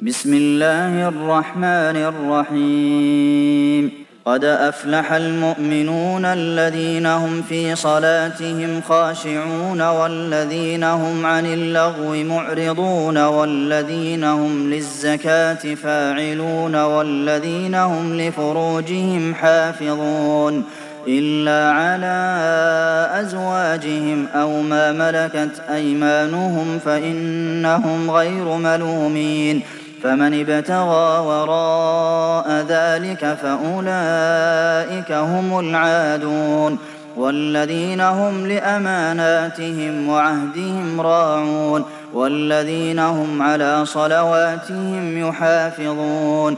بسم الله الرحمن الرحيم قد أفلح المؤمنون الذين هم في صلاتهم خاشعون والذين هم عن اللغو معرضون والذين هم للزكاة فاعلون والذين هم لفروجهم حافظون إلا على أزواجهم أو ما ملكت أيمانهم فإنهم غير ملومين فمن ابتغى وراء ذلك فأولئك هم العادون والذين هم لأماناتهم وعهدهم راعون والذين هم على صلواتهم يحافظون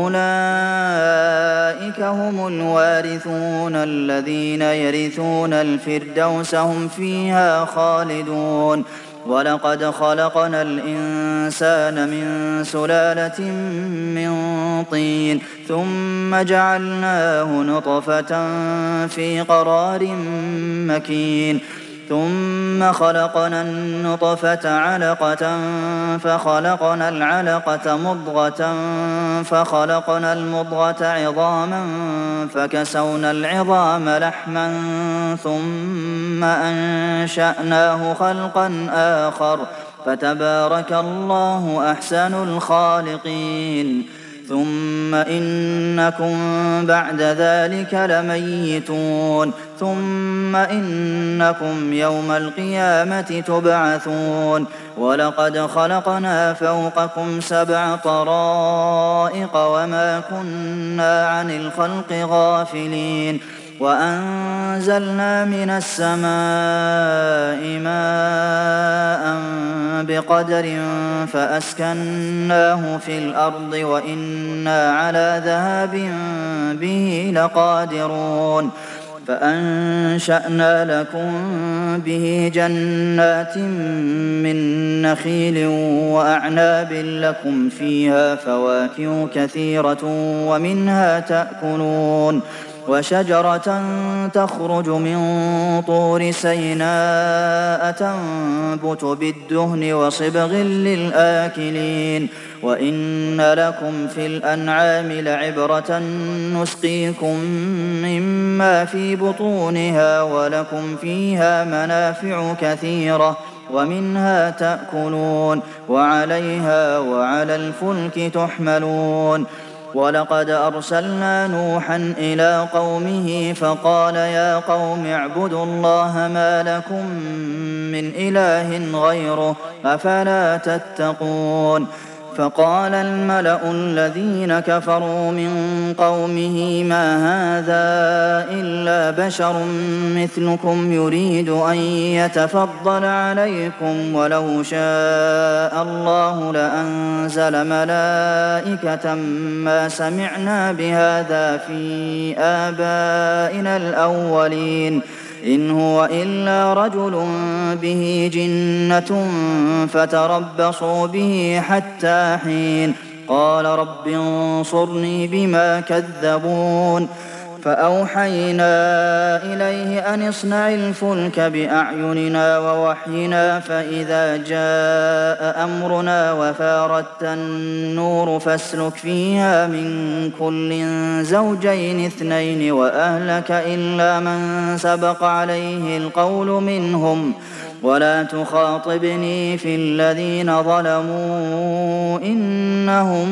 أولئك هم الوارثون الذين يرثون الفردوس هم فيها خالدون ولقد خلقنا الإنسان من سلالة من طين ثم جعلناه نطفة في قرار مكين ثم خلقنا النطفة علقة فخلقنا العلقة مضغة فخلقنا المضغة عظاما فكسونا العظام لحما ثم أنشأناه خلقا آخر فتبارك الله أحسن الخالقين ثم إنكم بعد ذلك لميتون ثم إنكم يوم القيامة تبعثون ولقد خلقنا فوقكم 7 طرائق وما كنا عن الخلق غافلين وأنزلنا من السماء ماء بقدر فأسكناه في الأرض وإنا على ذهاب به لقادرون فأنشأنا لكم به جنات من نخيل وأعناب لكم فيها فواكه كثيرة ومنها تأكلون وشجرة تخرج من طور سيناء تنبت بالدهن وصبغ للآكلين وإن لكم في الأنعام لعبرة نسقيكم مما في بطونها ولكم فيها منافع كثيرة ومنها تأكلون وعليها وعلى الفلك تحملون ولقد أرسلنا نوحا إلى قومه فقال يا قوم اعبدوا الله ما لكم من إله غيره أفلا تتقون فقال الملأ الذين كفروا من قومه ما هذا إلا بشر مثلكم يريد أن يتفضل عليكم ولو شاء الله لأنزل ملائكة ما سمعنا بهذا في آبائنا الأولين إن هو إلا رجل به جنة فتربصوا به حتى حين قال رب انصرني بما كذبون فأوحينا إليه أن اصنع الفلك بأعيننا ووحينا فإذا جاء أمرنا وفاردت النور فاسلك فيها من كل زوجين 2 وأهلك إلا من سبق عليه القول منهم ولا تخاطبني في الذين ظلموا إنهم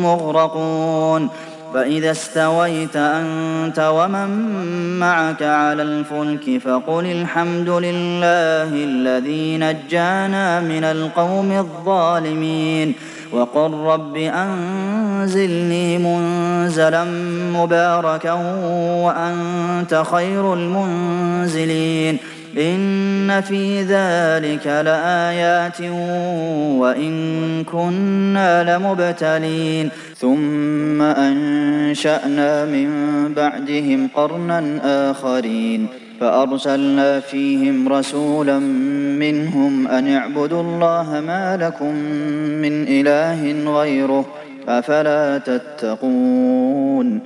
مغرقون فإذا استويت أنت ومن معك على الفلك فقل الحمد لله الذي نجانا من القوم الظالمين وقل رب أنزلني منزلا مباركا وأنت خير المنزلين إن في ذلك لآيات وإن كنا لمبتلين ثم أنشأنا من بعدهم قرنا آخرين فأرسلنا فيهم رسولا منهم أن اعبدوا الله ما لكم من إله غيره أفلا تتقون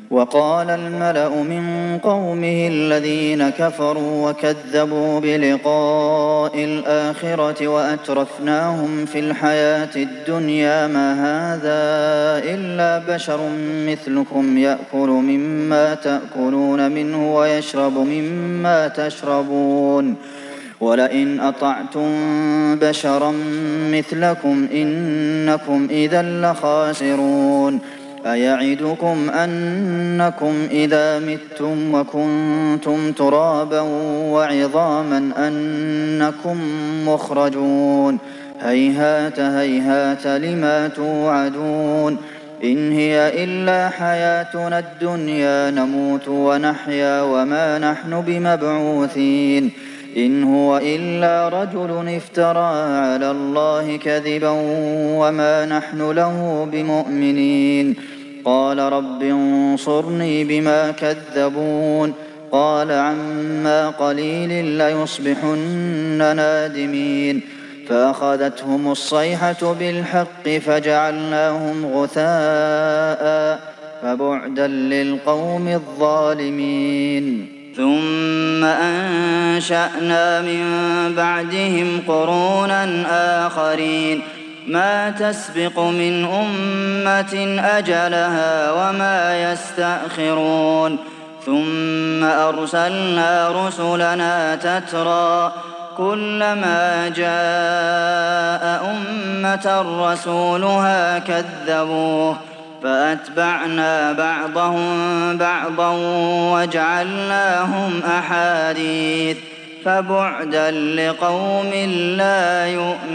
وقال الملأ من قومه الذين كفروا وكذبوا بلقاء الآخرة وأترفناهم في الحياة الدنيا ما هذا إلا بشر مثلكم يأكل مما تأكلون منه ويشرب مما تشربون ولئن أطعتم بشرا مثلكم إنكم إذا لخاسرون أيعدكم أنكم إذا متم وكنتم ترابا وعظاما أنكم مخرجون هيهات هيهات لما توعدون إن هي إلا حياتنا الدنيا نموت ونحيا وما نحن بمبعوثين إن هو إلا رجل افترى على الله كذبا وما نحن له بمؤمنين قال رب انصرني بما كذبون قال عما قليل ليصبحن نادمين فأخذتهم الصيحة بالحق فجعلناهم غثاء فبعدا للقوم الظالمين ثم أنشأنا من بعدهم قرونا آخرين ما تسبق من أمة أجلها وما يستأخرون ثم أرسلنا رسلنا تترى كلما جاء أمة رسولها كذبوه فأتبعنا بعضهم بعضا وجعلناهم أحاديث فبعدا لقوم لا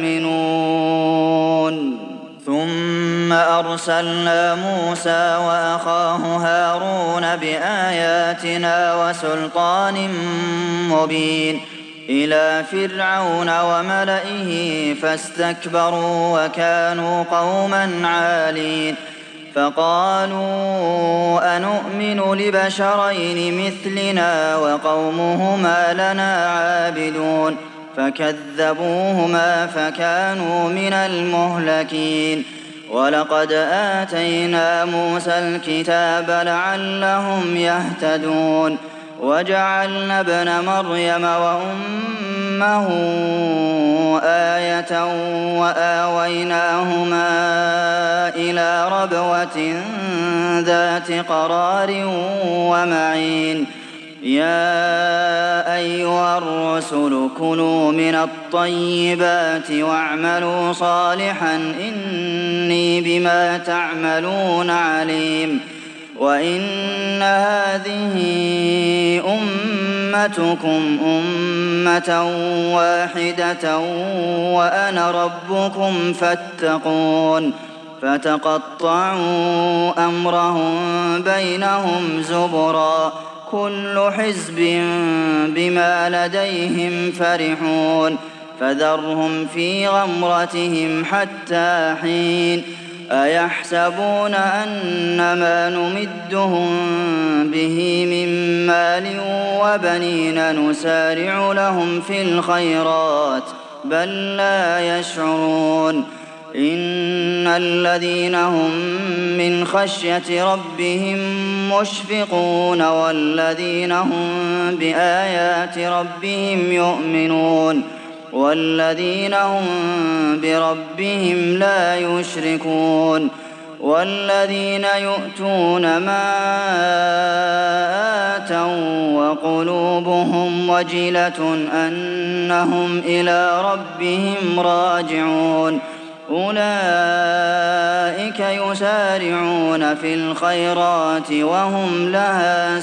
يؤمنون ثم أرسلنا موسى وأخاه هارون بآياتنا وسلطان مبين إلى فرعون وملئه فاستكبروا وكانوا قوما عالين فقالوا أنؤمن لبشرين مثلنا وقومهما لنا عابدون فكذبوهما فكانوا من المهلكين ولقد آتينا موسى الكتاب لعلهم يهتدون وجعلنا ابن مريم وأمه آية وآويناهما إلى ربوة ذات قرار ومعين يا أيها الرسل كلوا من الطيبات واعملوا صالحا إني بما تعملون عليم وإن هذه أمتكم أمة واحدة وأنا ربكم فاتقون فتقطعوا أمرهم بينهم زبرا كل حزب بما لديهم فرحون فذرهم في غمرتهم حتى حين أيحسبون أنما نمدهم به من مال وبنين نسارع لهم في الخيرات بل لا يشعرون إن الذين هم من خشية ربهم مشفقون والذين هم بآيات ربهم يؤمنون والذين هم بربهم لا يشركون والذين يؤتون ما آتوا وقلوبهم وجلة أنهم إلى ربهم راجعون أولئك يسارعون في الخيرات وهم لها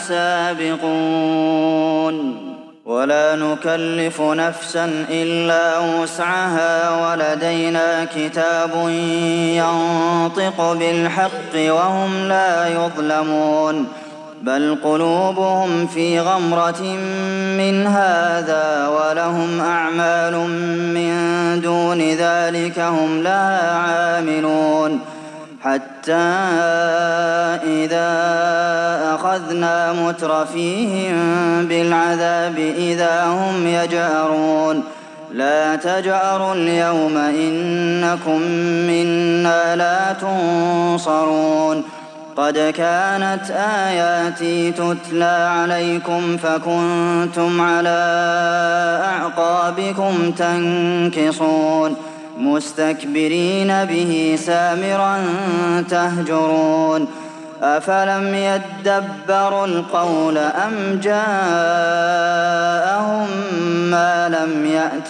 سابقون ولا نكلف نفسا إلا وسعها ولدينا كتاب ينطق بالحق وهم لا يظلمون بل قلوبهم في غمرة من هذا ولهم أعمال من دون ذلك هم لها عاملون حتى إذا أخذنا مترفيهم بالعذاب إذا هم يجأرون لا تجأروا اليوم إنكم منا لا تنصرون قد كانت آياتي تتلى عليكم فكنتم على أعقابكم تنكصون مستكبرين به سامرا تهجرون أفلم يدبروا القول أم جاءهم ما لم يأت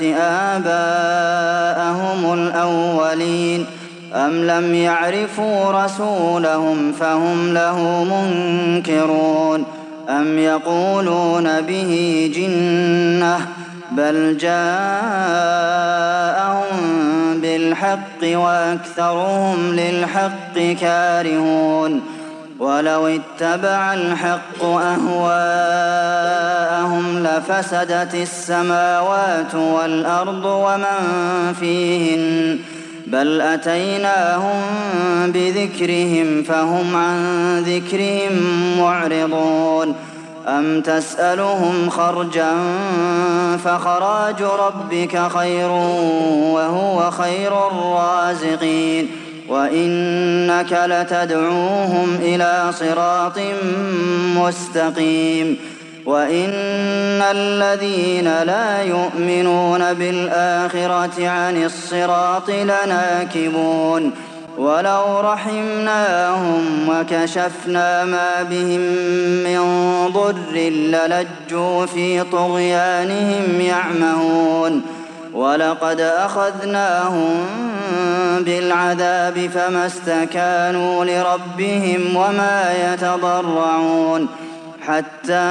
آباءهم الأولين أم لم يعرفوا رسولهم فهم له منكرون أم يقولون به جنة بل جاءهم بالحق وأكثرهم للحق كارهون ولو اتبع الحق أهواءهم لفسدت السماوات والأرض ومن فيهن بل أتيناهم بذكرهم فهم عن ذكرهم معرضون أم تسألهم خرجا فخراج ربك خير وهو خير الرازقين وإنك لتدعوهم إلى صراط مستقيم وإن الذين لا يؤمنون بالآخرة عن الصراط لناكبون ولو رحمناهم وكشفنا ما بهم من ضر للجوا في طغيانهم يعمهون ولقد أخذناهم بالعذاب فما استكانوا لربهم وما يتضرعون حتى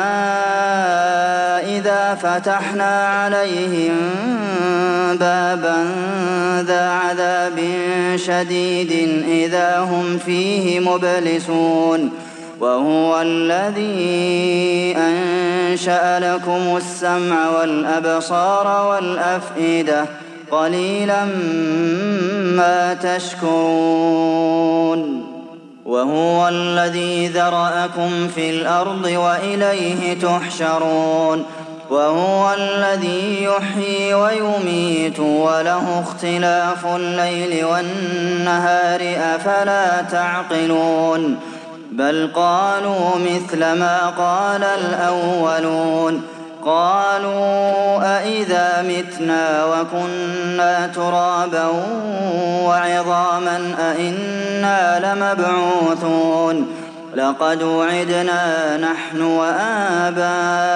إذا فتحنا عليهم بابا ذا عذاب شديد إذا هم فيه مبلسون وهو الذي أنشأ لكم السمع والأبصار والأفئدة قليلا ما تشكرون وهو الذي ذرأكم في الأرض وإليه تحشرون وهو الذي يحيي ويميت وله اختلاف الليل والنهار أفلا تعقلون بل قالوا مثل ما قال الأولون قالوا أئذا متنا وكنا ترابا وعظاما أئنا لمبعوثون لقد وعدنا نحن وآباؤنا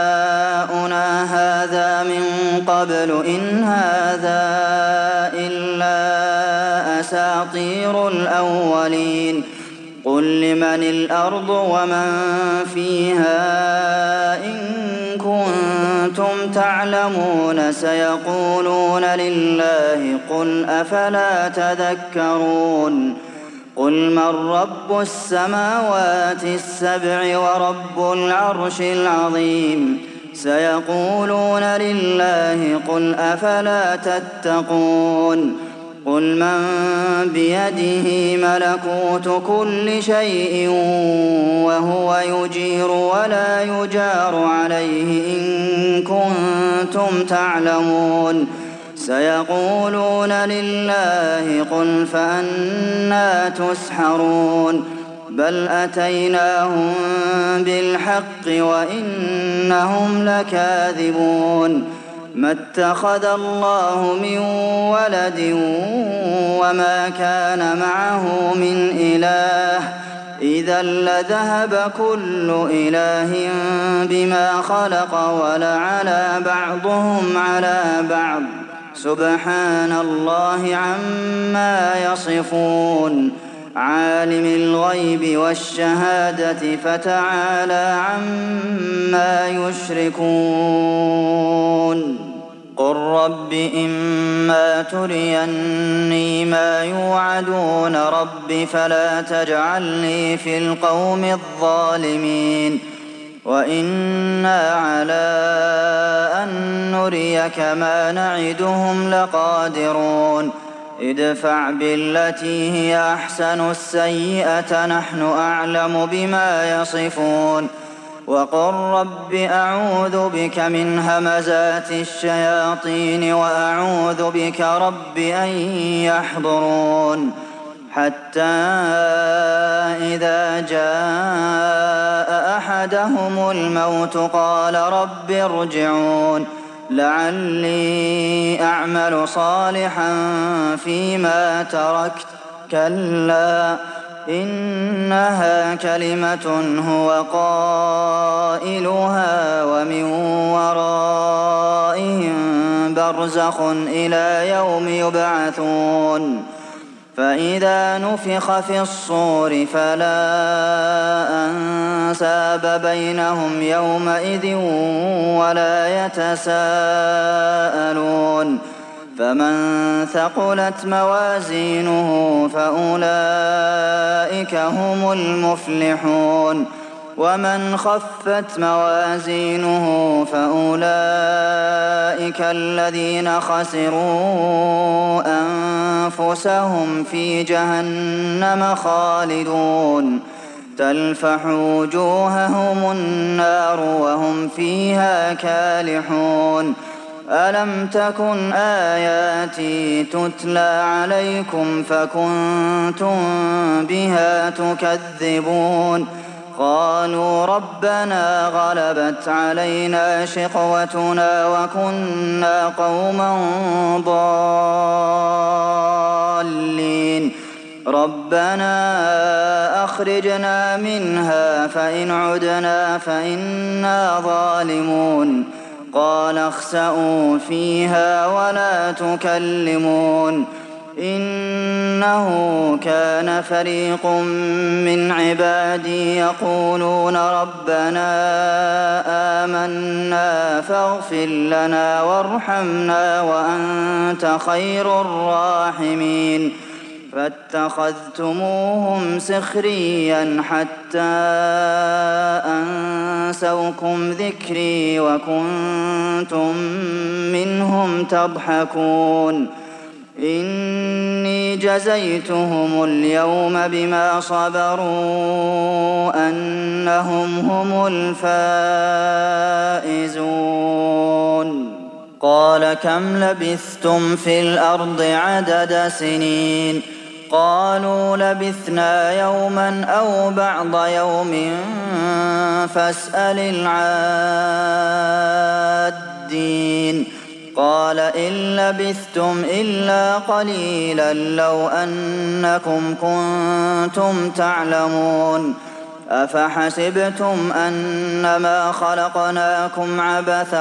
هذا من قبل إن هذا إلا أساطير الأولين قل لمن الأرض ومن فيها إن كنتم تعلمون سيقولون لله قل أفلا تذكرون قل من رب السماوات السبع ورب العرش العظيم سيقولون لله قل أفلا تتقون قل من بيده ملكوت كل شيء وهو يجير ولا يجار عليه إن كنتم تعلمون سيقولون لله قل فأنى تسحرون بل أتيناهم بالحق وإنهم لكاذبون ما اتخذ الله من ولد وما كان معه من إله إذا لذهب كل إله بما خلق ولعلى بعضهم على بعض سبحان الله عما يصفون عالم الغيب والشهادة فتعالى عما يشركون قل رب إما تريني ما يوعدون رب فلا تجعلني في القوم الظالمين وإنا على أن نريك ما نعدهم لقادرون ادفع بالتي هي أحسن السيئة نحن أعلم بما يصفون وقل رب أعوذ بك من همزات الشياطين وأعوذ بك رب أن يحضرون حتى إذا جاء أحدهم الموت قال رب ارجعون لعلي أعمل صالحا فيما تركت كلا إنها كلمة هو قائلها ومن ورائهم برزخ إلى يوم يبعثون فإذا نفخ في الصور فلا أنساب بينهم يومئذ ولا يتساءلون فمن ثقلت موازينه فأولئك هم المفلحون ومن خفت موازينه فأولئك الذين خسروا أنفسهم في جهنم خالدون تلفح وجوههم النار وهم فيها كالحون ألم تكن آياتي تتلى عليكم فكنتم بها تكذبون قالوا ربنا غلبت علينا شقوتنا وكنا قوما ضالين ربنا أخرجنا منها فإن عدنا فإنا ظالمون قال اخسئوا فيها ولا تكلمون إنه كان فريق من عبادي يقولون ربنا آمنا فاغفر لنا وارحمنا وأنت خير الراحمين فاتخذتموهم سخريا حتى أنسوكم ذكري وكنتم منهم تضحكون إني جزيتهم اليوم بما صبروا أنهم هم الفائزون قال كم لبثتم في الأرض عدد سنين قالوا لبثنا يوما أو بعض يوم فاسأل العادين قال إن لبثتم إلا قليلا لو أنكم كنتم تعلمون أفحسبتم أنما خلقناكم عبثا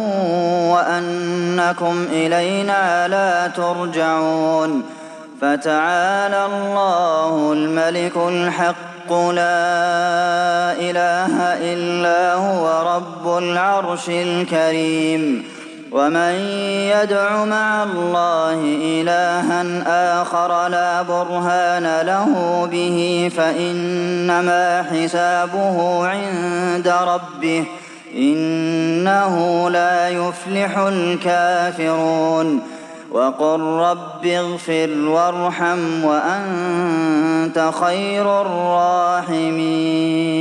وأنكم إلينا لا ترجعون فتعالى الله الملك الحق لا إله إلا هو رب العرش الكريم ومن يدع مع الله إلها آخر لا برهان له به فإنما حسابه عند ربه إنه لا يفلح الكافرون وقل رب اغفر وارحم وأنت خير الراحمين